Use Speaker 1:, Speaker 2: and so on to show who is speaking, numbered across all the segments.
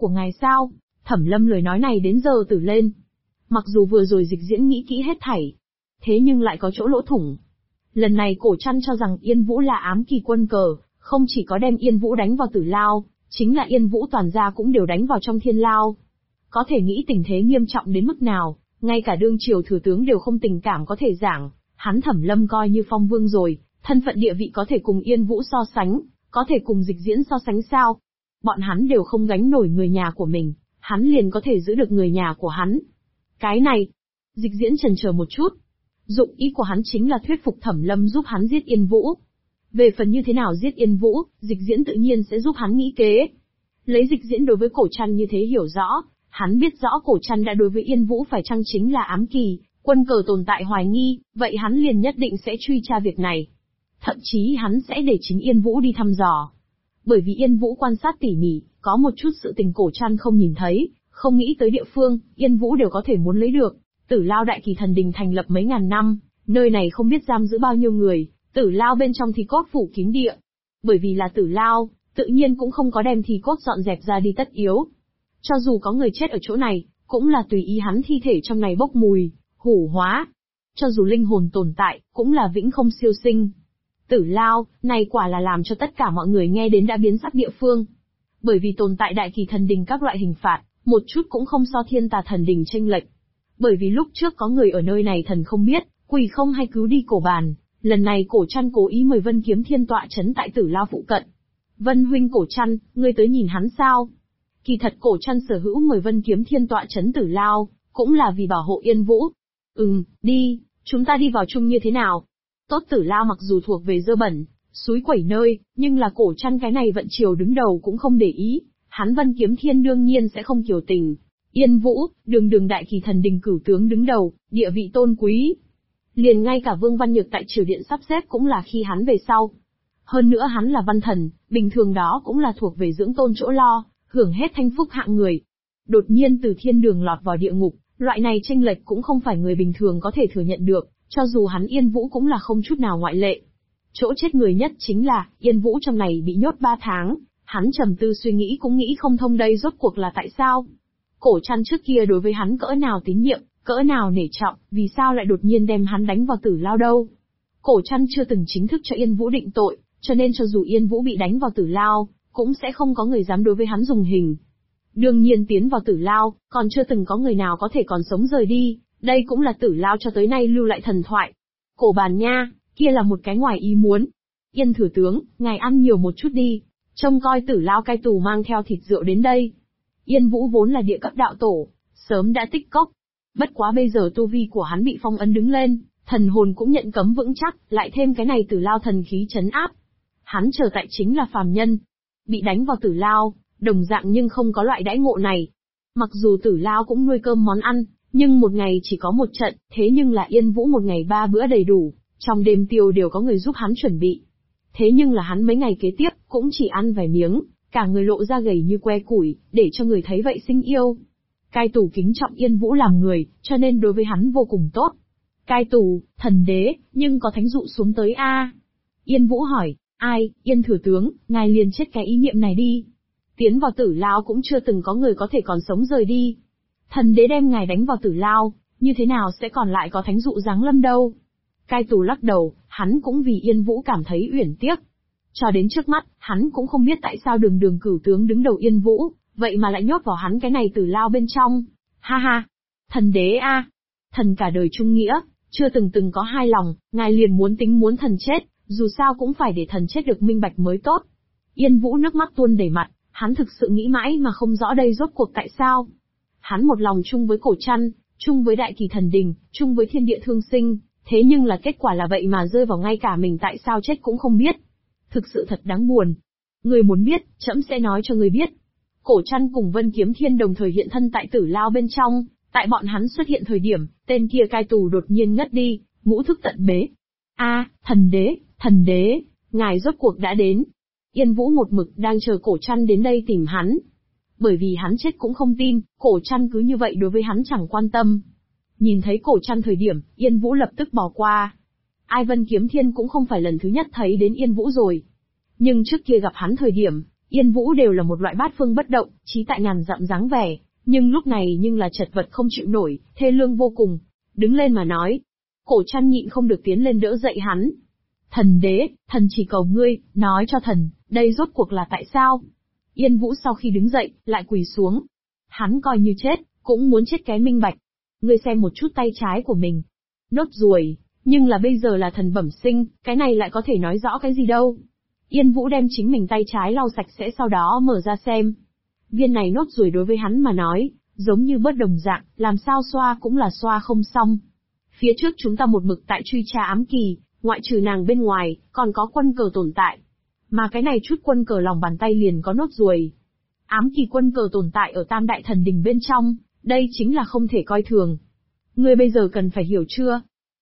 Speaker 1: của ngài sao? Thẩm Lâm lời nói này đến giờ tử lên. Mặc dù vừa rồi Dịch Diễn nghĩ kỹ hết thảy, thế nhưng lại có chỗ lỗ thủng. Lần này Cổ Trăn cho rằng Yên Vũ là ám kỳ quân cờ, không chỉ có đem Yên Vũ đánh vào Tử Lao, chính là Yên Vũ toàn gia cũng đều đánh vào trong Thiên Lao. Có thể nghĩ tình thế nghiêm trọng đến mức nào, ngay cả đương triều thừa tướng đều không tình cảm có thể giảng, hắn Thẩm Lâm coi như phong vương rồi, thân phận địa vị có thể cùng Yên Vũ so sánh, có thể cùng Dịch Diễn so sánh sao? Bọn hắn đều không gánh nổi người nhà của mình, hắn liền có thể giữ được người nhà của hắn. Cái này, Dịch Diễn chần chờ một chút. Dụng ý của hắn chính là thuyết phục Thẩm Lâm giúp hắn giết Yên Vũ. Về phần như thế nào giết Yên Vũ, Dịch Diễn tự nhiên sẽ giúp hắn nghĩ kế. Lấy Dịch Diễn đối với Cổ Trăn như thế hiểu rõ, hắn biết rõ Cổ Trăn đã đối với Yên Vũ phải chăng chính là ám kỳ, quân cờ tồn tại hoài nghi, vậy hắn liền nhất định sẽ truy tra việc này. Thậm chí hắn sẽ để chính Yên Vũ đi thăm dò. Bởi vì Yên Vũ quan sát tỉ mỉ, có một chút sự tình Cổ Trăn không nhìn thấy, không nghĩ tới địa phương, Yên Vũ đều có thể muốn lấy được. Tử Lao Đại Kỳ Thần Đình thành lập mấy ngàn năm, nơi này không biết giam giữ bao nhiêu người, Tử Lao bên trong thì cốt phủ kín địa. Bởi vì là Tử Lao, tự nhiên cũng không có đem thi cốt dọn dẹp ra đi tất yếu. Cho dù có người chết ở chỗ này, cũng là tùy ý hắn thi thể trong này bốc mùi, hủ hóa. Cho dù linh hồn tồn tại, cũng là vĩnh không siêu sinh. Tử Lao, này quả là làm cho tất cả mọi người nghe đến đã biến sắc địa phương. Bởi vì tồn tại Đại Kỳ Thần Đình các loại hình phạt, một chút cũng không so Thiên Tà Thần Đình chênh lệch. Bởi vì lúc trước có người ở nơi này thần không biết, quỷ không hay cứu đi Cổ Bàn, lần này Cổ Trăn cố ý mời Vân Kiếm Thiên tọa chấn tại Tử Lao phụ cận. Vân huynh Cổ Trăn, ngươi tới nhìn hắn sao? Kỳ thật Cổ Trăn sở hữu mời Vân Kiếm Thiên tọa chấn Tử Lao, cũng là vì bảo hộ Yên Vũ. Đi, chúng ta đi vào chung như thế nào? Tốt Tử Lao mặc dù thuộc về dơ bẩn, suối quẩy nơi, nhưng là Cổ Trăn cái này vận triều đứng đầu cũng không để ý, hắn Vân Kiếm Thiên đương nhiên sẽ không kiều tình. Yên Vũ, đường Đại Kỳ Thần Đình cửu tướng đứng đầu, địa vị tôn quý. Liền ngay cả Vương Văn Nhược tại triều điện sắp xếp cũng là khi hắn về sau. Hơn nữa hắn là văn thần, bình thường đó cũng là thuộc về dưỡng tôn chỗ lo, hưởng hết thanh phúc hạng người. Đột nhiên từ thiên đường lọt vào địa ngục, loại này chênh lệch cũng không phải người bình thường có thể thừa nhận được, cho dù hắn Yên Vũ cũng là không chút nào ngoại lệ. Chỗ chết người nhất chính là, Yên Vũ trong này bị nhốt 3 tháng, hắn trầm tư suy nghĩ cũng nghĩ không thông đây rốt cuộc là tại sao. Cổ Trăn trước kia đối với hắn cỡ nào tín nhiệm, cỡ nào nể trọng, vì sao lại đột nhiên đem hắn đánh vào Tử Lao đâu? Cổ Trăn chưa từng chính thức cho Yên Vũ định tội, cho nên cho dù Yên Vũ bị đánh vào Tử Lao, cũng sẽ không có người dám đối với hắn dùng hình. Đương nhiên tiến vào Tử Lao, còn chưa từng có người nào có thể còn sống rời đi, đây cũng là Tử Lao cho tới nay lưu lại thần thoại. Cổ Bàn nha, kia là một cái ngoài ý muốn. Yên thừa tướng, ngài ăn nhiều một chút đi, trông coi Tử Lao cai tù mang theo thịt rượu đến đây. Yên Vũ vốn là địa cấp đạo tổ, sớm đã tích cốc. Bất quá bây giờ tu vi của hắn bị phong ấn đứng lên, thần hồn cũng nhận cấm vững chắc, lại thêm cái này Tử Lao thần khí trấn áp. Hắn trở tại chính là phàm nhân. Bị đánh vào Tử Lao, đồng dạng nhưng không có loại đãi ngộ này. Mặc dù Tử Lao cũng nuôi cơm món ăn, nhưng một ngày chỉ có một trận, thế nhưng là Yên Vũ một ngày 3 bữa đầy đủ, trong đêm tiêu đều có người giúp hắn chuẩn bị. Thế nhưng là hắn mấy ngày kế tiếp, cũng chỉ ăn vài miếng, cả người lộ ra gầy như que củi, để cho người thấy vậy sinh yêu. Cai tù kính trọng Yên Vũ làm người, cho nên đối với hắn vô cùng tốt. Cai tù, thần đế, nhưng có thánh dụ xuống tới a? Yên Vũ hỏi, ai, Yên thừa tướng, ngài liền chết cái ý niệm này đi. Tiến vào Tử Lao cũng chưa từng có người có thể còn sống rời đi. Thần đế đem ngài đánh vào Tử Lao, như thế nào sẽ còn lại có thánh dụ giáng lâm đâu? Cai tù lắc đầu, hắn cũng vì Yên Vũ cảm thấy uyển tiếc. Cho đến trước mắt, hắn cũng không biết tại sao đường cửu tướng đứng đầu Yên Vũ, vậy mà lại nhốt vào hắn cái này Tử Lao bên trong. Ha ha! Thần đế a, thần cả đời trung nghĩa, chưa từng có hai lòng, ngài liền muốn thần chết, dù sao cũng phải để thần chết được minh bạch mới tốt. Yên Vũ nước mắt tuôn đầy mặt, hắn thực sự nghĩ mãi mà không rõ đây rốt cuộc tại sao. Hắn một lòng chung với Cổ Trăn, chung với Đại Kỳ Thần Đình, chung với thiên địa thương sinh, thế nhưng là kết quả là vậy mà rơi vào ngay cả mình tại sao chết cũng không biết. Thực sự thật đáng buồn. Người muốn biết, trẫm sẽ nói cho người biết. Cổ Trăn cùng Vân Kiếm Thiên đồng thời hiện thân tại Tử Lao bên trong, tại bọn hắn xuất hiện thời điểm, tên kia cai tù đột nhiên ngất đi, ngũ thức tận bế. A, thần đế, ngài rốt cuộc đã đến. Yên Vũ một mực đang chờ Cổ Trăn đến đây tìm hắn. Bởi vì hắn chết cũng không tin, Cổ Trăn cứ như vậy đối với hắn chẳng quan tâm. Nhìn thấy Cổ Trăn thời điểm, Yên Vũ lập tức bỏ qua. Ai Vân Kiếm Thiên cũng không phải lần thứ nhất thấy đến Yên Vũ rồi. Nhưng trước kia gặp hắn thời điểm, Yên Vũ đều là một loại bát phương bất động, trí tại ngàn dặm dáng vẻ, nhưng lúc này nhưng là chật vật không chịu nổi, thê lương vô cùng. Đứng lên mà nói. Cổ Trăn nhịn không được tiến lên đỡ dậy hắn. Thần đế, thần chỉ cầu ngươi, nói cho thần, đây rốt cuộc là tại sao? Yên Vũ sau khi đứng dậy, lại quỳ xuống. Hắn coi như chết, cũng muốn chết cái minh bạch. Ngươi xem một chút tay trái của mình. Nốt ruồi, nhưng là bây giờ là thần bẩm sinh, cái này lại có thể nói rõ cái gì đâu. Yên Vũ đem chính mình tay trái lau sạch sẽ sau đó mở ra xem. Viên này nốt ruồi đối với hắn mà nói, giống như bớt đồng dạng, làm sao xoa cũng là xoa không xong. Phía trước chúng ta một mực tại truy tra ám kỳ, ngoại trừ nàng bên ngoài, còn có quân cờ tồn tại. Mà cái này chút quân cờ lòng bàn tay liền có nốt ruồi. Ám kỳ quân cờ tồn tại ở Tam Đại Thần Đình bên trong, đây chính là không thể coi thường. Ngươi bây giờ cần phải hiểu chưa?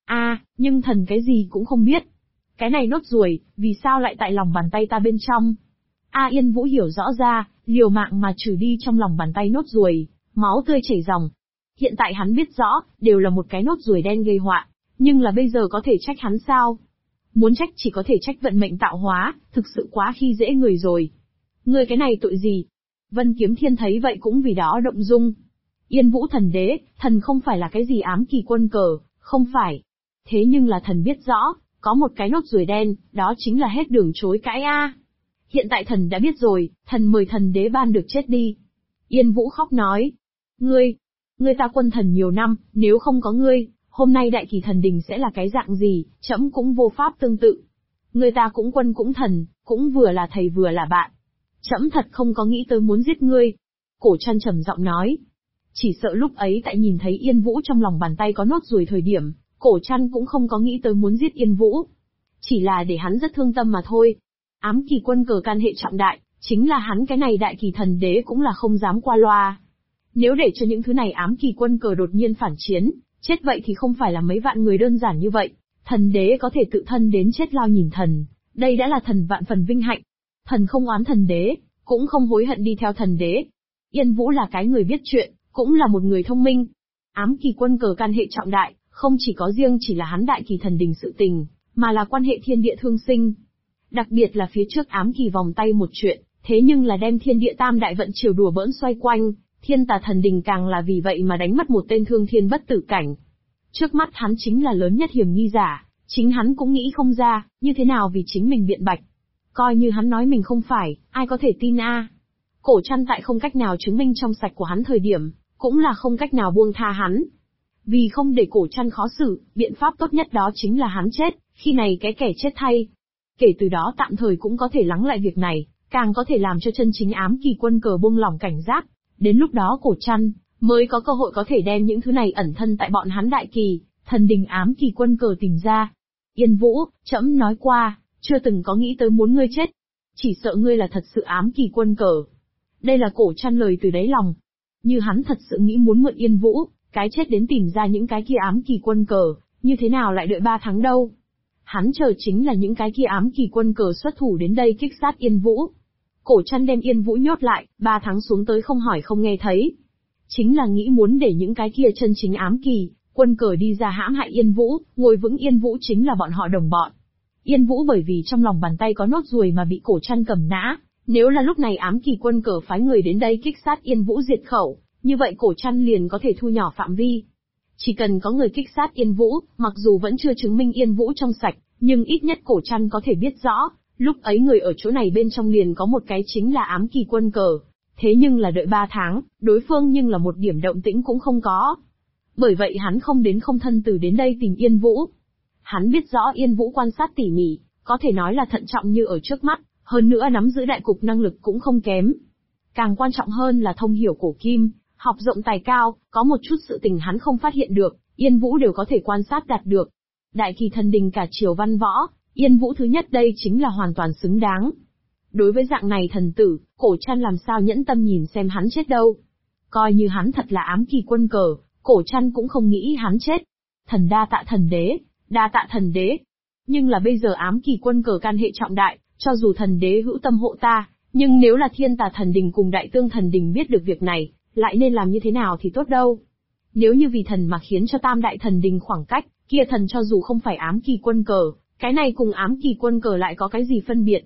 Speaker 1: Nhưng thần cái gì cũng không biết. Cái này nốt ruồi, vì sao lại tại lòng bàn tay ta bên trong? Yên Vũ hiểu rõ ra, liều mạng mà trừ đi trong lòng bàn tay nốt ruồi, máu tươi chảy ròng. Hiện tại hắn biết rõ, đều là một cái nốt ruồi đen gây họa, nhưng là bây giờ có thể trách hắn sao? Muốn trách chỉ có thể trách vận mệnh tạo hóa, thực sự quá khi dễ người rồi. Ngươi cái này tội gì? Vân Kiếm Thiên thấy vậy cũng vì đó động dung. Yên Vũ thần đế, thần không phải là cái gì ám kỳ quân cờ, không phải. Thế nhưng là thần biết rõ, có một cái nốt ruồi đen, đó chính là hết đường chối cãi Hiện tại thần đã biết rồi, thần mời thần đế ban được chết đi. Yên Vũ khóc nói. Ngươi ta quân thần nhiều năm, nếu không có ngươi, hôm nay đại kỳ thần đình sẽ là cái dạng gì, trẫm cũng vô pháp tương tự. Ngươi ta cũng quân cũng thần, cũng vừa là thầy vừa là bạn. Trẫm thật không có nghĩ tới muốn giết ngươi. Cổ Trăn trầm giọng nói. Chỉ sợ lúc ấy tại nhìn thấy Yên Vũ trong lòng bàn tay có nốt ruồi thời điểm, Cổ Trăn cũng không có nghĩ tới muốn giết Yên Vũ. Chỉ là để hắn rất thương tâm mà thôi. Ám kỳ quân cờ can hệ trọng đại, chính là hắn cái này đại kỳ thần đế cũng là không dám qua loa. Nếu để cho những thứ này ám kỳ quân cờ đột nhiên phản chiến, chết vậy thì không phải là mấy vạn người đơn giản như vậy. Thần đế có thể tự thân đến chết lao nhìn thần, đây đã là thần vạn phần vinh hạnh. Thần không oán thần đế, cũng không hối hận đi theo thần đế. Yên Vũ là cái người biết chuyện, cũng là một người thông minh. Ám kỳ quân cờ can hệ trọng đại, không chỉ có riêng chỉ là hắn đại kỳ thần đình sự tình, mà là quan hệ thiên địa thương sinh. Đặc biệt là phía trước ám kỳ vòng tay một chuyện, thế nhưng là đem thiên địa tam đại vận chiều đùa bỡn xoay quanh, thiên tà thần đình càng là vì vậy mà đánh mất một tên thương thiên bất tử cảnh. Trước mắt hắn chính là lớn nhất hiểm nghi giả, chính hắn cũng nghĩ không ra, như thế nào vì chính mình biện bạch. Coi như hắn nói mình không phải, ai có thể tin Cổ Trăn tại không cách nào chứng minh trong sạch của hắn thời điểm, cũng là không cách nào buông tha hắn. Vì không để Cổ Trăn khó xử, biện pháp tốt nhất đó chính là hắn chết, khi này cái kẻ chết thay. Kể từ đó tạm thời cũng có thể lắng lại việc này, càng có thể làm cho chân chính ám kỳ quân cờ buông lỏng cảnh giác. Đến lúc đó Cổ Trăn mới có cơ hội có thể đem những thứ này ẩn thân tại bọn hắn đại kỳ, thần đình ám kỳ quân cờ tìm ra. Yên Vũ, trẫm nói qua, chưa từng có nghĩ tới muốn ngươi chết. Chỉ sợ ngươi là thật sự ám kỳ quân cờ. Đây là Cổ Trăn lời từ đáy lòng. Như hắn thật sự nghĩ muốn mượn Yên Vũ, cái chết đến tìm ra những cái kia ám kỳ quân cờ, như thế nào lại đợi 3 tháng đâu. Hắn chờ chính là những cái kia ám kỳ quân cờ xuất thủ đến đây kích sát Yên Vũ. Cổ Trăn đem Yên Vũ nhốt lại, 3 tháng xuống tới không hỏi không nghe thấy. Chính là nghĩ muốn để những cái kia chân chính ám kỳ, quân cờ đi ra hãm hại Yên Vũ, ngồi vững Yên Vũ chính là bọn họ đồng bọn. Yên Vũ bởi vì trong lòng bàn tay có nốt ruồi mà bị Cổ Trăn cầm nã, nếu là lúc này ám kỳ quân cờ phái người đến đây kích sát Yên Vũ diệt khẩu, như vậy Cổ Trăn liền có thể thu nhỏ phạm vi. Chỉ cần có người kích sát Yên Vũ, mặc dù vẫn chưa chứng minh Yên Vũ trong sạch, nhưng ít nhất Cổ Trăn có thể biết rõ, lúc ấy người ở chỗ này bên trong liền có một cái chính là ám kỳ quân cờ. Thế nhưng là đợi 3 tháng, đối phương nhưng là một điểm động tĩnh cũng không có. Bởi vậy hắn không đến không thân từ đến đây tìm Yên Vũ. Hắn biết rõ Yên Vũ quan sát tỉ mỉ, có thể nói là thận trọng như ở trước mắt, hơn nữa nắm giữ đại cục năng lực cũng không kém. Càng quan trọng hơn là thông hiểu cổ kim, học rộng tài cao, có một chút sự tình hắn không phát hiện được, Yên Vũ đều có thể quan sát đạt được. Đại kỳ thần đình cả triều văn võ, Yên Vũ thứ nhất đây chính là hoàn toàn xứng đáng. Đối với dạng này thần tử, Cổ Trăn làm sao nhẫn tâm nhìn xem hắn chết đâu. Coi như hắn thật là ám kỳ quân cờ, Cổ Trăn cũng không nghĩ hắn chết. Thần đa tạ thần đế, đa tạ thần đế. Nhưng là bây giờ ám kỳ quân cờ can hệ trọng đại, cho dù thần đế hữu tâm hộ ta, nhưng nếu là thiên tà thần đình cùng đại tương thần đình biết được việc này, lại nên làm như thế nào thì tốt đâu. Nếu như vì thần mà khiến cho tam đại thần đình khoảng cách, kia thần cho dù không phải ám kỳ quân cờ, cái này cùng ám kỳ quân cờ lại có cái gì phân biệt.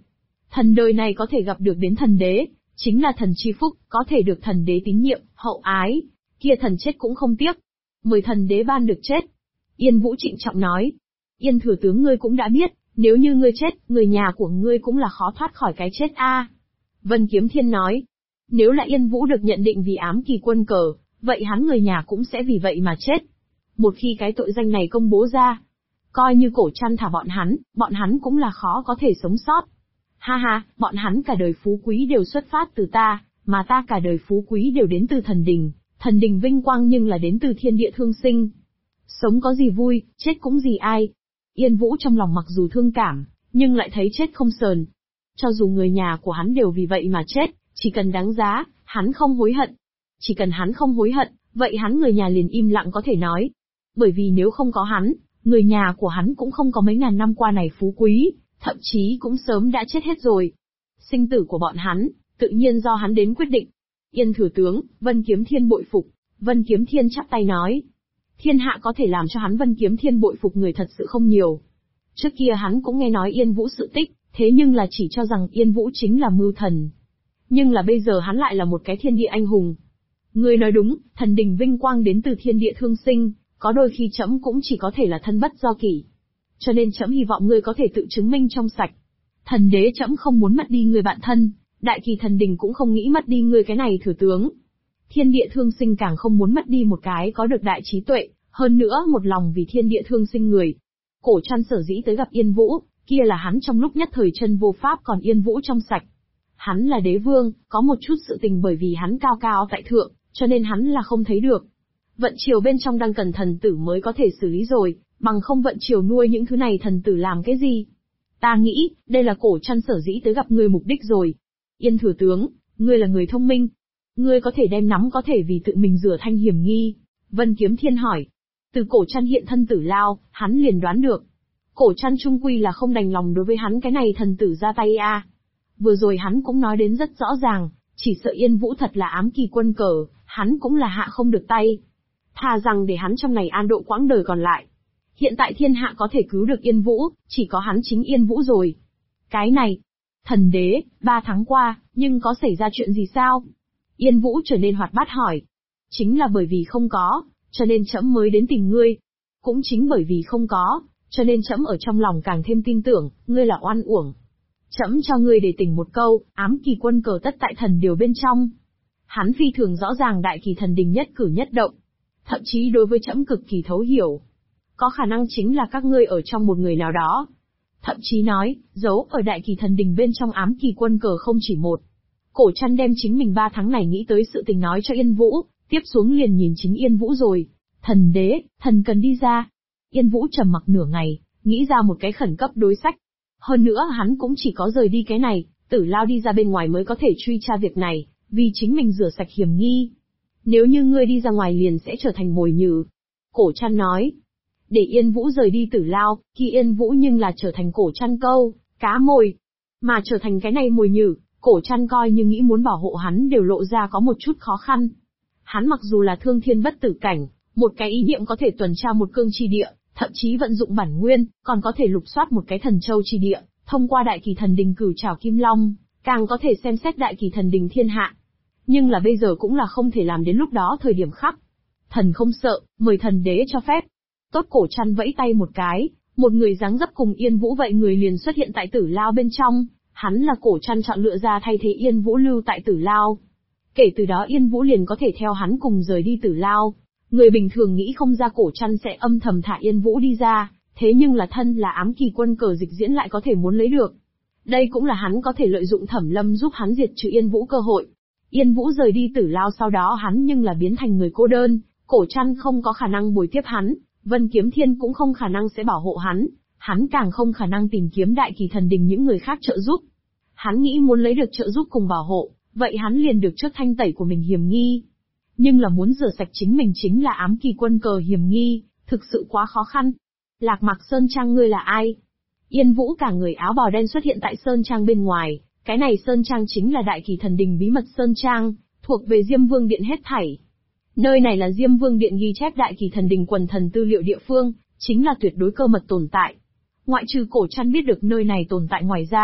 Speaker 1: Thần đời này có thể gặp được đến thần đế, chính là thần chi phúc, có thể được thần đế tín nhiệm, hậu ái, kia thần chết cũng không tiếc. Mời thần đế ban được chết. Yên Vũ trịnh trọng nói. Yên thừa tướng ngươi cũng đã biết, nếu như ngươi chết, người nhà của ngươi cũng là khó thoát khỏi cái chết a. Vân Kiếm Thiên nói. Nếu là Yên Vũ được nhận định vì ám kỳ quân cờ, vậy hắn người nhà cũng sẽ vì vậy mà chết. Một khi cái tội danh này công bố ra, coi như Cổ Trăn thả bọn hắn cũng là khó có thể sống sót. Ha ha, bọn hắn cả đời phú quý đều xuất phát từ ta, mà ta cả đời phú quý đều đến từ thần đình vinh quang nhưng là đến từ thiên địa thương sinh. Sống có gì vui, chết cũng gì ai. Yên Vũ trong lòng mặc dù thương cảm, nhưng lại thấy chết không sờn. Cho dù người nhà của hắn đều vì vậy mà chết, chỉ cần đáng giá, hắn không hối hận. Chỉ cần hắn không hối hận, vậy hắn người nhà liền im lặng có thể nói. Bởi vì nếu không có hắn, người nhà của hắn cũng không có mấy ngàn năm qua này phú quý, thậm chí cũng sớm đã chết hết rồi. Sinh tử của bọn hắn, tự nhiên do hắn đến quyết định. Yên thừa tướng, Vân Kiếm Thiên bội phục. Vân Kiếm Thiên chắp tay nói. Thiên hạ có thể làm cho hắn Vân Kiếm Thiên bội phục người thật sự không nhiều. Trước kia hắn cũng nghe nói Yên Vũ sự tích, thế nhưng là chỉ cho rằng Yên Vũ chính là mưu thần. Nhưng là bây giờ hắn lại là một cái thiên địa anh hùng. Ngươi nói đúng, thần đình vinh quang đến từ thiên địa thương sinh, có đôi khi trẫm cũng chỉ có thể là thân bất do kỷ. Cho nên trẫm hy vọng ngươi có thể tự chứng minh trong sạch. Thần đế trẫm không muốn mất đi người bạn thân, đại kỳ thần đình cũng không nghĩ mất đi ngươi cái này thừa tướng. Thiên địa thương sinh càng không muốn mất đi một cái có được đại trí tuệ, hơn nữa một lòng vì thiên địa thương sinh người. Cổ Trăn sở dĩ tới gặp Yên Vũ, kia là hắn trong lúc nhất thời chân vô pháp còn Yên Vũ trong sạch. Hắn là đế vương, có một chút sự tình bởi vì hắn cao cao tại thượng, cho nên hắn là không thấy được. Vận triều bên trong đang cần thần tử mới có thể xử lý rồi, bằng không vận triều nuôi những thứ này thần tử làm cái gì. Ta nghĩ, đây là Cổ Trăn sở dĩ tới gặp ngươi mục đích rồi. Yên thừa tướng, ngươi là người thông minh. Ngươi có thể đem nắm có thể vì tự mình rửa thanh hiểm nghi. Vân Kiếm Thiên hỏi. Từ Cổ Trăn hiện thân Tử Lao, hắn liền đoán được. Cổ Trăn trung quy là không đành lòng đối với hắn cái này thần tử ra tay a. Vừa rồi hắn cũng nói đến rất rõ ràng, chỉ sợ Yên Vũ thật là ám kỳ quân cờ, hắn cũng là hạ không được tay. Thà rằng để hắn trong này an độ quãng đời còn lại. Hiện tại thiên hạ có thể cứu được Yên Vũ, chỉ có hắn chính Yên Vũ rồi. Cái này, thần đế, 3 tháng qua, nhưng có xảy ra chuyện gì sao? Yên Vũ trở nên hoạt bát hỏi. Chính là bởi vì không có, cho nên trẫm mới đến tìm ngươi. Cũng chính bởi vì không có, cho nên trẫm ở trong lòng càng thêm tin tưởng, ngươi là oan uổng. Trẫm cho ngươi để tỉnh một câu, ám kỳ quân cờ tất tại thần điều bên trong. Hắn phi thường rõ ràng đại kỳ thần đình nhất cử nhất động. Thậm chí đối với trẫm cực kỳ thấu hiểu. Có khả năng chính là các ngươi ở trong một người nào đó. Thậm chí nói, giấu ở đại kỳ thần đình bên trong ám kỳ quân cờ không chỉ một. Cổ Trăn đem chính mình 3 tháng này nghĩ tới sự tình nói cho Yên Vũ, tiếp xuống liền nhìn chính Yên Vũ rồi. Thần đế, thần cần đi ra. Yên Vũ trầm mặc nửa ngày, nghĩ ra một cái khẩn cấp đối sách. Hơn nữa hắn cũng chỉ có rời đi cái này, Tử Lao đi ra bên ngoài mới có thể truy tra việc này, vì chính mình rửa sạch hiểm nghi. Nếu như ngươi đi ra ngoài liền sẽ trở thành mồi nhử. Cổ Trăn nói. Để Yên Vũ rời đi Tử Lao, khi Yên Vũ nhưng là trở thành Cổ Trăn câu, cá mồi. Mà trở thành cái này mồi nhử, Cổ Trăn coi như nghĩ muốn bảo hộ hắn đều lộ ra có một chút khó khăn. Hắn mặc dù là thương thiên bất tử cảnh, một cái ý niệm có thể tuần tra một cương chi địa, thậm chí vận dụng bản nguyên, còn có thể lục soát một cái thần châu chi địa, thông qua đại kỳ thần đình cửu trảo kim long, càng có thể xem xét đại kỳ thần đình thiên hạ. Nhưng là bây giờ cũng là không thể làm đến lúc đó thời điểm khắc. Thần không sợ, mời thần đế cho phép. Tốt. Cổ Trăn vẫy tay một cái, một người dáng dấp cùng Yên Vũ vậy người liền xuất hiện tại Tử Lao bên trong, hắn là Cổ Trăn chọn lựa ra thay thế Yên Vũ lưu tại Tử Lao. Kể từ đó Yên Vũ liền có thể theo hắn cùng rời đi Tử Lao. Người bình thường nghĩ không ra Cổ Trăn sẽ âm thầm thả Yên Vũ đi ra, thế nhưng là thân là ám kỳ quân cờ dịch diễn lại có thể muốn lấy được. Đây cũng là hắn có thể lợi dụng Thẩm Lâm giúp hắn diệt trừ Yên Vũ cơ hội. Yên Vũ rời đi Tử Lao sau đó hắn nhưng là biến thành người cô đơn, Cổ Trăn không có khả năng bồi tiếp hắn, Vân Kiếm Thiên cũng không khả năng sẽ bảo hộ hắn càng không khả năng tìm kiếm đại kỳ thần đình những người khác trợ giúp. Hắn nghĩ muốn lấy được trợ giúp cùng bảo hộ, vậy hắn liền được trước thanh tẩy của mình hiểm nghi. Nhưng là muốn rửa sạch chính mình chính là ám kỳ quân cờ hiểm nghi, thực sự quá khó khăn. Lạc Mạc Sơn Trang ngươi là ai? Yên Vũ cả người áo bào đen xuất hiện tại Sơn Trang bên ngoài, cái này Sơn Trang chính là đại kỳ thần đình bí mật Sơn Trang, thuộc về Diêm Vương Điện hết thảy. Nơi này là Diêm Vương Điện ghi chép đại kỳ thần đình quần thần tư liệu địa phương, chính là tuyệt đối cơ mật tồn tại. Ngoại trừ Cổ Trăn biết được nơi này tồn tại ngoài ra,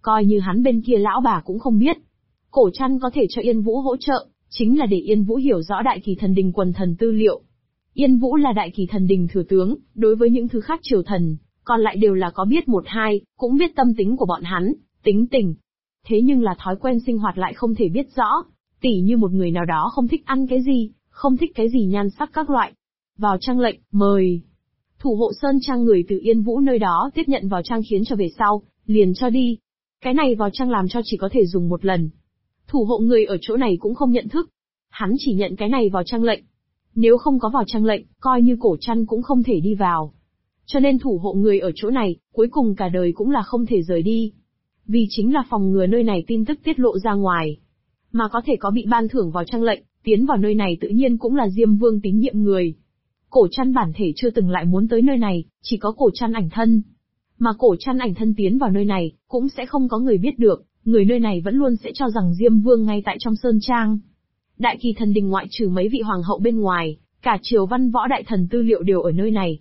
Speaker 1: coi như hắn bên kia lão bà cũng không biết. Cổ Trăn có thể cho Yên Vũ hỗ trợ, chính là để Yên Vũ hiểu rõ Đại Kỳ Thần Đình quần thần tư liệu. Yên Vũ là Đại Kỳ Thần Đình thừa tướng, đối với những thứ khác triều thần, còn lại đều là có biết một hai, cũng biết tâm tính của bọn hắn, tính tình. Thế nhưng là thói quen sinh hoạt lại không thể biết rõ, tỉ như một người nào đó không thích ăn cái gì, không thích cái gì nhan sắc các loại. Vào trang lệnh, mời. Thủ hộ Sơn Trang người từ Yên Vũ nơi đó tiếp nhận vào trang khiến cho về sau, liền cho đi. Cái này vào trang làm cho chỉ có thể dùng một lần. Thủ hộ người ở chỗ này cũng không nhận thức. Hắn chỉ nhận cái này vào trang lệnh. Nếu không có vào trang lệnh, coi như Cổ Trăn cũng không thể đi vào. Cho nên thủ hộ người ở chỗ này, cuối cùng cả đời cũng là không thể rời đi. Vì chính là phòng ngừa nơi này tin tức tiết lộ ra ngoài. Mà có thể có bị ban thưởng vào trang lệnh, tiến vào nơi này tự nhiên cũng là Diêm Vương tín nhiệm người. Cổ Trăn bản thể chưa từng lại muốn tới nơi này, chỉ có Cổ Trăn ảnh thân. Mà Cổ Trăn ảnh thân tiến vào nơi này, cũng sẽ không có người biết được, người nơi này vẫn luôn sẽ cho rằng Diêm Vương ngay tại trong Sơn Trang. Đại Kỳ Thần Đình ngoại trừ mấy vị hoàng hậu bên ngoài, cả triều văn võ đại thần tư liệu đều ở nơi này.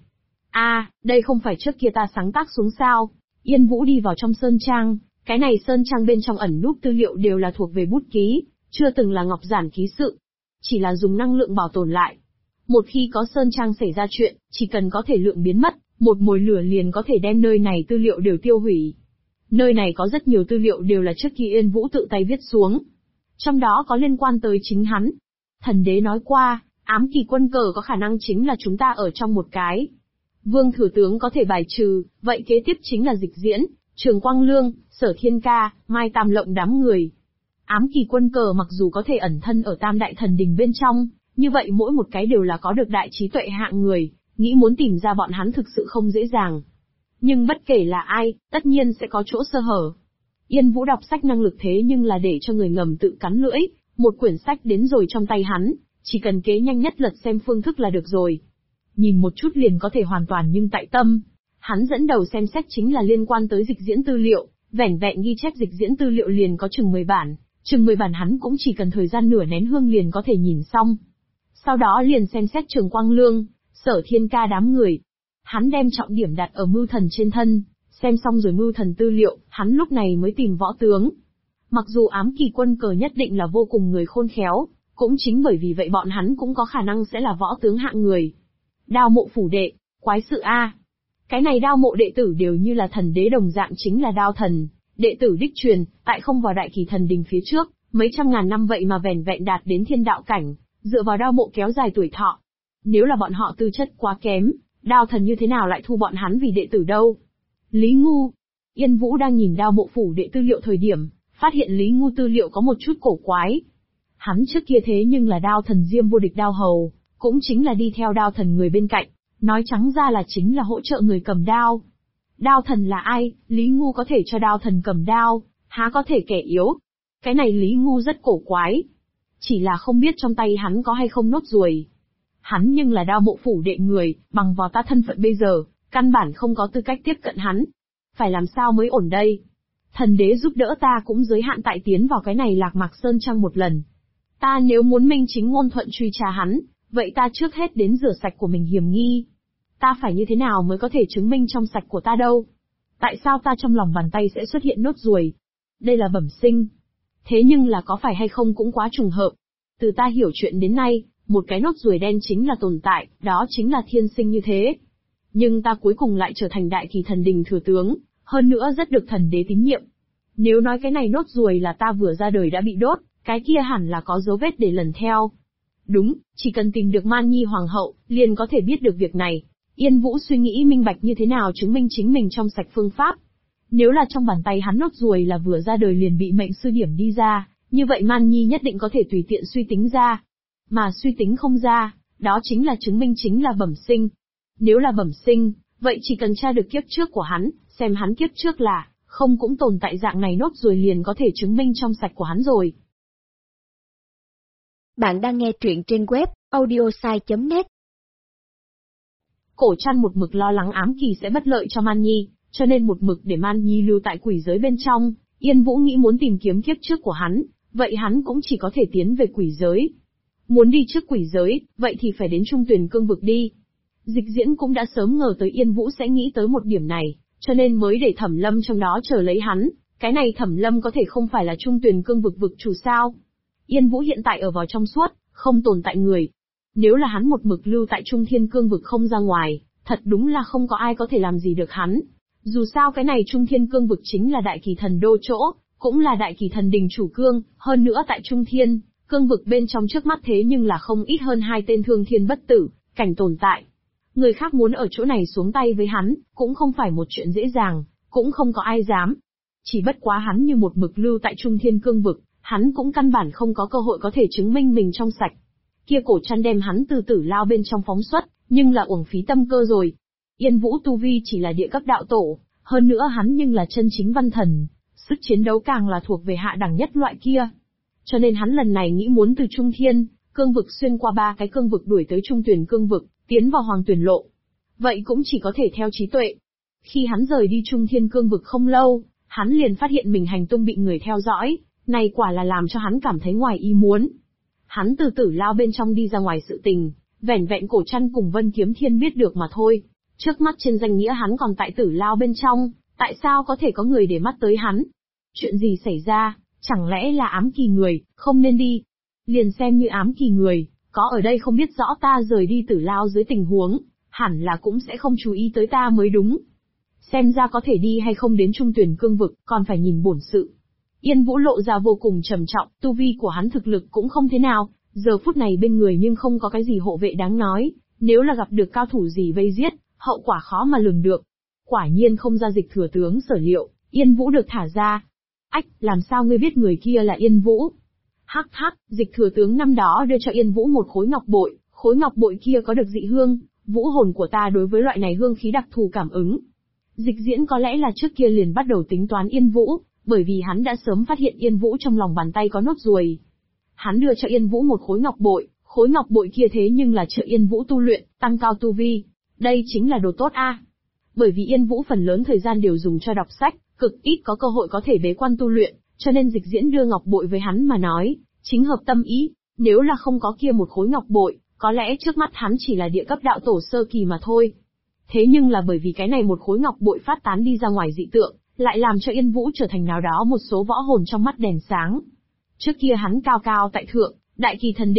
Speaker 1: Đây không phải trước kia ta sáng tác xuống sao? Yên Vũ đi vào trong Sơn Trang, cái này Sơn Trang bên trong ẩn núp tư liệu đều là thuộc về bút ký, chưa từng là ngọc giản ký sự. Chỉ là dùng năng lượng bảo tồn lại. Một khi có Sơn Trang xảy ra chuyện, chỉ cần có thể lượng biến mất, một mồi lửa liền có thể đem nơi này tư liệu đều tiêu hủy. Nơi này có rất nhiều tư liệu đều là trước khi Yên Vũ tự tay viết xuống. Trong đó có liên quan tới chính hắn. Thần đế nói qua, ám kỳ quân cờ có khả năng chính là chúng ta ở trong một cái. Vương thừa tướng có thể bài trừ, vậy kế tiếp chính là Dịch Diễn, Trường Quang Lương, Sở Thiên Ca, Mai Tam Lộng đám người. Ám kỳ quân cờ mặc dù có thể ẩn thân ở Tam Đại Thần Đình bên trong, như vậy mỗi một cái đều là có được đại trí tuệ hạng người, nghĩ muốn tìm ra bọn hắn thực sự không dễ dàng. Nhưng bất kể là ai, tất nhiên sẽ có chỗ sơ hở. Yên Vũ đọc sách năng lực thế nhưng là để cho người ngầm tự cắn lưỡi, một quyển sách đến rồi trong tay hắn, chỉ cần kế nhanh nhất lật xem phương thức là được rồi. Nhìn một chút liền có thể hoàn toàn nhưng tại tâm. Hắn dẫn đầu xem xét chính là liên quan tới Dịch Diễn tư liệu, vẻn vẹn ghi chép Dịch Diễn tư liệu liền có chừng 10 bản, chừng 10 bản hắn cũng chỉ cần thời gian nửa nén hương liền có thể nhìn xong. Sau đó liền xem xét Trường Quang Lương, Sở Thiên Ca đám người. Hắn đem trọng điểm đặt ở mưu thần trên thân, xem xong rồi mưu thần tư liệu, hắn lúc này mới tìm võ tướng. Mặc dù ám kỳ quân cờ nhất định là vô cùng người khôn khéo, cũng chính bởi vì vậy bọn hắn cũng có khả năng sẽ là võ tướng hạng người. Đao Mộ phủ đệ, quái sự a. Cái này Đao Mộ đệ tử đều như là thần đế đồng dạng chính là Đao thần, đệ tử đích truyền, tại không vào Đại Kỳ Thần Đình phía trước, mấy trăm ngàn năm vậy mà vẻn vẹn đạt đến thiên đạo cảnh, dựa vào Đao Mộ kéo dài tuổi thọ. Nếu là bọn họ tư chất quá kém, Đao thần như thế nào lại thu bọn hắn vì đệ tử đâu? Lý Ngu. Yên Vũ đang nhìn Đao Mộ phủ đệ tư liệu thời điểm, phát hiện Lý Ngu tư liệu có một chút cổ quái. Hắn trước kia thế nhưng là Đao thần Diêm vô địch Đao hầu, cũng chính là đi theo Đao thần người bên cạnh, nói trắng ra là chính là hỗ trợ người cầm đao. Đao thần là ai, Lý Ngu có thể cho Đao thần cầm đao, há có thể kẻ yếu. Cái này Lý Ngu rất cổ quái. Chỉ là không biết trong tay hắn có hay không nốt ruồi. Hắn nhưng là Đao Mộ phủ đệ người, bằng vào ta thân phận bây giờ, căn bản không có tư cách tiếp cận hắn. Phải làm sao mới ổn đây? Thần đế giúp đỡ ta cũng giới hạn tại tiến vào cái này Lạc Mạc Sơn Trang một lần. Ta nếu muốn minh chính ngôn thuận truy tra hắn, vậy ta trước hết đến rửa sạch của mình hiểm nghi. Ta phải như thế nào mới có thể chứng minh trong sạch của ta đâu? Tại sao ta trong lòng bàn tay sẽ xuất hiện nốt ruồi? Đây là bẩm sinh. Thế nhưng là có phải hay không cũng quá trùng hợp. Từ ta hiểu chuyện đến nay, một cái nốt ruồi đen chính là tồn tại, đó chính là thiên sinh như thế. Nhưng ta cuối cùng lại trở thành Đại Kỳ Thần Đình thừa tướng, hơn nữa rất được thần đế tín nhiệm. Nếu nói cái này nốt ruồi là ta vừa ra đời đã bị đốt, cái kia hẳn là có dấu vết để lần theo. Đúng, chỉ cần tìm được Man Nhi Hoàng hậu, liền có thể biết được việc này. Yên Vũ suy nghĩ minh bạch như thế nào chứng minh chính mình trong sạch phương pháp. Nếu là trong bàn tay hắn nốt ruồi là vừa ra đời liền bị mệnh sư điểm đi ra, như vậy Man Nhi nhất định có thể tùy tiện suy tính ra. Mà suy tính không ra, đó chính là chứng minh chính là bẩm sinh. Nếu là bẩm sinh, vậy chỉ cần tra được kiếp trước của hắn, xem hắn kiếp trước là, không cũng tồn tại dạng này nốt ruồi liền có thể chứng minh trong sạch của hắn rồi.
Speaker 2: Bạn đang nghe truyện trên web audiosai.net.
Speaker 1: Cổ Trăn một mực lo lắng ám kỳ sẽ bất lợi cho Man Nhi, cho nên một mực để Man Nhi lưu tại quỷ giới bên trong. Yên Vũ nghĩ muốn tìm kiếm kiếp trước của hắn, vậy hắn cũng chỉ có thể tiến về quỷ giới. Muốn đi trước quỷ giới, vậy thì phải đến Trung Tuyền Cương vực đi. Dịch Diễn cũng đã sớm ngờ tới Yên Vũ sẽ nghĩ tới một điểm này, cho nên mới để Thẩm Lâm trong đó chờ lấy hắn, Cái này Thẩm Lâm có thể không phải là Trung Tuyền Cương vực vực chủ sao? Yên Vũ hiện tại ở vào trong suốt, không tồn tại người. Nếu là hắn một mực lưu tại Trung Thiên Cương vực không ra ngoài, thật đúng là không có ai có thể làm gì được hắn. Dù sao cái này Trung Thiên Cương vực chính là Đại Kỳ Thần đô chỗ, cũng là Đại Kỳ Thần đình chủ cương, hơn nữa tại Trung Thiên Cương vực bên trong trước mắt thế nhưng là không ít hơn 2 tên thương thiên bất tử cảnh tồn tại. Người khác muốn ở chỗ này xuống tay với hắn, cũng không phải một chuyện dễ dàng, cũng không có ai dám. Chỉ bất quá hắn như một mực lưu tại Trung Thiên Cương vực, hắn cũng căn bản không có cơ hội có thể chứng minh mình trong sạch. Kia cổ chăn đem hắn từ tử lao bên trong phóng xuất, nhưng là uổng phí tâm cơ rồi. Yên Vũ tu vi chỉ là địa cấp đạo tổ, hơn nữa hắn nhưng là chân chính văn thần, sức chiến đấu càng là thuộc về hạ đẳng nhất loại kia. Cho nên hắn lần này nghĩ muốn từ Trung Thiên Cương vực xuyên qua 3 cái cương vực đuổi tới Trung Tuyền Cương vực, tiến vào Hoàng Tuyển lộ. Vậy cũng chỉ có thể theo trí tuệ. Khi hắn rời đi Trung Thiên Cương vực không lâu, hắn liền phát hiện mình hành tung bị người theo dõi, này quả là làm cho hắn cảm thấy ngoài ý muốn. Hắn từ tử lao bên trong đi ra ngoài sự tình, vẻn vẹn cổ chăn cùng Vân Kiếm Thiên biết được mà thôi. Trước mắt trên danh nghĩa hắn còn tại tử lao bên trong, tại sao có thể có người để mắt tới hắn? Chuyện gì xảy ra, chẳng lẽ là ám kỳ người, không nên đi. Liền xem như ám kỳ người, có ở đây không biết rõ ta rời đi tử lao dưới tình huống, hẳn là cũng sẽ không chú ý tới ta mới đúng. Xem ra có thể đi hay không đến Trung Tuyền Cương vực, còn phải nhìn bổn sự. Yên Vũ lộ ra vô cùng trầm trọng, tu vi của hắn thực lực cũng không thế nào, giờ phút này bên người nhưng không có cái gì hộ vệ đáng nói, nếu là gặp được cao thủ gì vây giết, hậu quả khó mà lường được. Quả nhiên không ra Dịch Thừa tướng sở liệu, Yên Vũ được thả ra. Ách, làm sao ngươi biết người kia là Yên Vũ? Hắc hắc, Dịch Thừa tướng năm đó đưa cho Yên Vũ một khối ngọc bội kia có được dị hương, vũ hồn của ta đối với loại này hương khí đặc thù cảm ứng. Dịch Diễn có lẽ là trước kia liền bắt đầu tính toán Yên Vũ, bởi vì hắn đã sớm phát hiện Yên Vũ trong lòng bàn tay có nốt ruồi. Hắn đưa cho Yên Vũ một khối ngọc bội kia thế nhưng là trợ Yên Vũ tu luyện, tăng cao tu vi. Đây chính là đồ tốt a. Bởi vì Yên Vũ phần lớn thời gian đều dùng cho đọc sách, cực ít có cơ hội có thể bế quan tu luyện, cho nên Dịch Diễn đưa ngọc bội với hắn mà nói, chính hợp tâm ý. Nếu là không có kia một khối ngọc bội, có lẽ trước mắt hắn chỉ là địa cấp đạo tổ sơ kỳ mà thôi. Thế nhưng là bởi vì cái này một khối ngọc bội phát tán đi ra ngoài dị tượng, lại làm cho Yên Vũ trở thành nào đó một số võ hồn trong mắt đèn sáng. Trước kia hắn cao cao tại thượng, Đại Kỳ Thần